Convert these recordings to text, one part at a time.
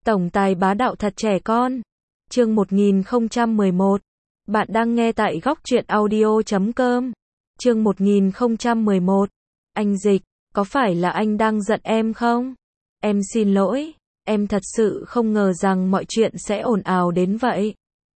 Tổng tài bá đạo thật trẻ con. Chương 1011. Bạn đang nghe tại góc truyện audio.com. Chương 1011. Anh Dịch, có phải là anh đang giận em không? Em xin lỗi, em thật sự không ngờ rằng mọi chuyện sẽ ồn ào đến vậy.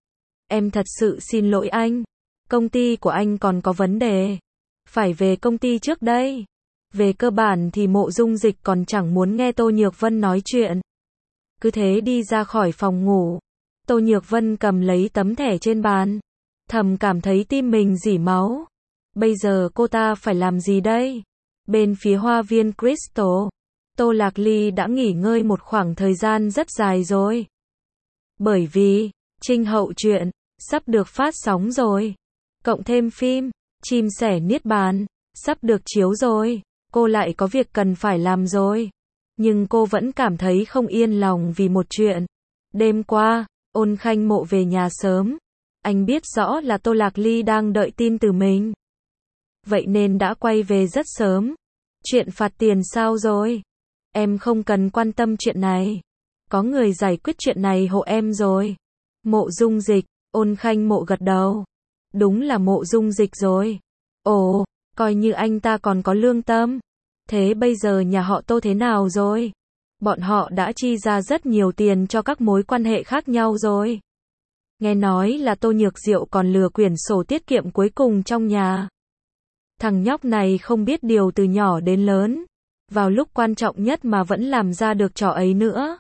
Em thật sự xin lỗi anh. Công ty của anh còn có vấn đề. Phải về công ty trước đây. Về cơ bản thì Mộ Dung Dịch còn chẳng muốn nghe Tô Nhược Vân nói chuyện. Cứ thế đi ra khỏi phòng ngủ. Tô Nhược Vân cầm lấy tấm thẻ trên bàn. Thầm cảm thấy tim mình rỉ máu. Bây giờ cô ta phải làm gì đây? Bên phía Hoa viên Crystal, Tô Lạc Ly đã nghỉ ngơi một khoảng thời gian rất dài rồi. Bởi vì, Trinh Hậu truyện, sắp được phát sóng rồi. Cộng thêm phim, Chim Sẻ Niết Bàn, sắp được chiếu rồi. Cô lại có việc cần phải làm rồi. Nhưng cô vẫn cảm thấy không yên lòng vì một chuyện. Đêm qua, Ôn Khanh Mộ về nhà sớm. Anh biết rõ là Tô Lạc Ly đang đợi tin từ mình. Vậy nên đã quay về rất sớm. Chuyện phạt tiền sao rồi? Em không cần quan tâm chuyện này. Có người giải quyết chuyện này hộ em rồi. Mộ Dung Dịch, Ôn Khanh Mộ gật đầu. Đúng là Mộ Dung Dịch rồi. Ồ, coi như anh ta còn có lương tâm. Thế bây giờ nhà họ Tô thế nào rồi? Bọn họ đã chi ra rất nhiều tiền cho các mối quan hệ khác nhau rồi. Nghe nói là Tô Nhược Diệu còn lừa quyển sổ tiết kiệm cuối cùng trong nhà. Thằng nhóc này không biết điều từ nhỏ đến lớn. Vào lúc quan trọng nhất mà vẫn làm ra được trò ấy nữa.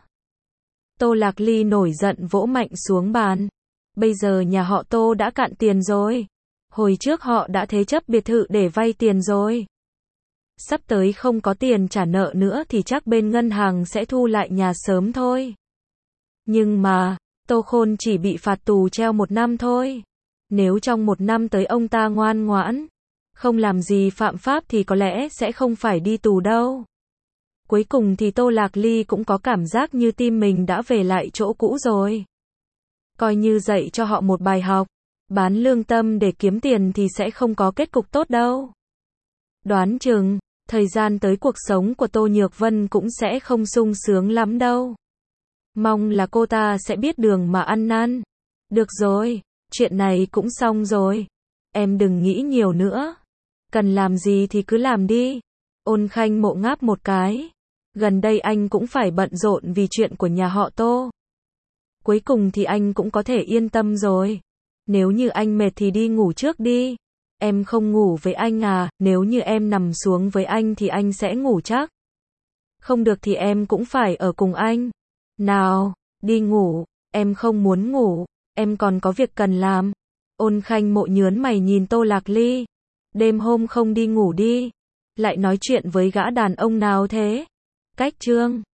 Tô Lạc Ly nổi giận vỗ mạnh xuống bàn. Bây giờ nhà họ Tô đã cạn tiền rồi. Hồi trước họ đã thế chấp biệt thự để vay tiền rồi. Sắp tới không có tiền trả nợ nữa thì chắc bên ngân hàng sẽ thu lại nhà sớm thôi. Nhưng mà, Tô Khôn chỉ bị phạt tù treo 1 năm thôi. Nếu trong 1 năm tới ông ta ngoan ngoãn, không làm gì phạm pháp thì có lẽ sẽ không phải đi tù đâu. Cuối cùng thì Tô Lạc Ly cũng có cảm giác như tim mình đã về lại chỗ cũ rồi. Coi như dạy cho họ một bài học. Bán lương tâm để kiếm tiền thì sẽ không có kết cục tốt đâu. Đoán chừng, thời gian tới cuộc sống của Tô Nhược Vân cũng sẽ không sung sướng lắm đâu. Mong là cô ta sẽ biết đường mà ăn năn. Được rồi, chuyện này cũng xong rồi. Em đừng nghĩ nhiều nữa. Cần làm gì thì cứ làm đi. Ôn Khanh Mộ ngáp một cái. Gần đây anh cũng phải bận rộn vì chuyện của nhà họ Tô. Cuối cùng thì anh cũng có thể yên tâm rồi. Nếu như anh mệt thì đi ngủ trước đi. Em không ngủ với anh à? Nếu như em nằm xuống với anh thì anh sẽ ngủ chắc. Không được thì em cũng phải ở cùng anh. Nào, đi ngủ. Em không muốn ngủ. Em còn có việc cần làm. Ôn Khanh Mộ nhớn mày nhìn Tô Lạc Ly. Đêm hôm không đi ngủ đi. Lại nói chuyện với gã đàn ông nào thế? Cách chương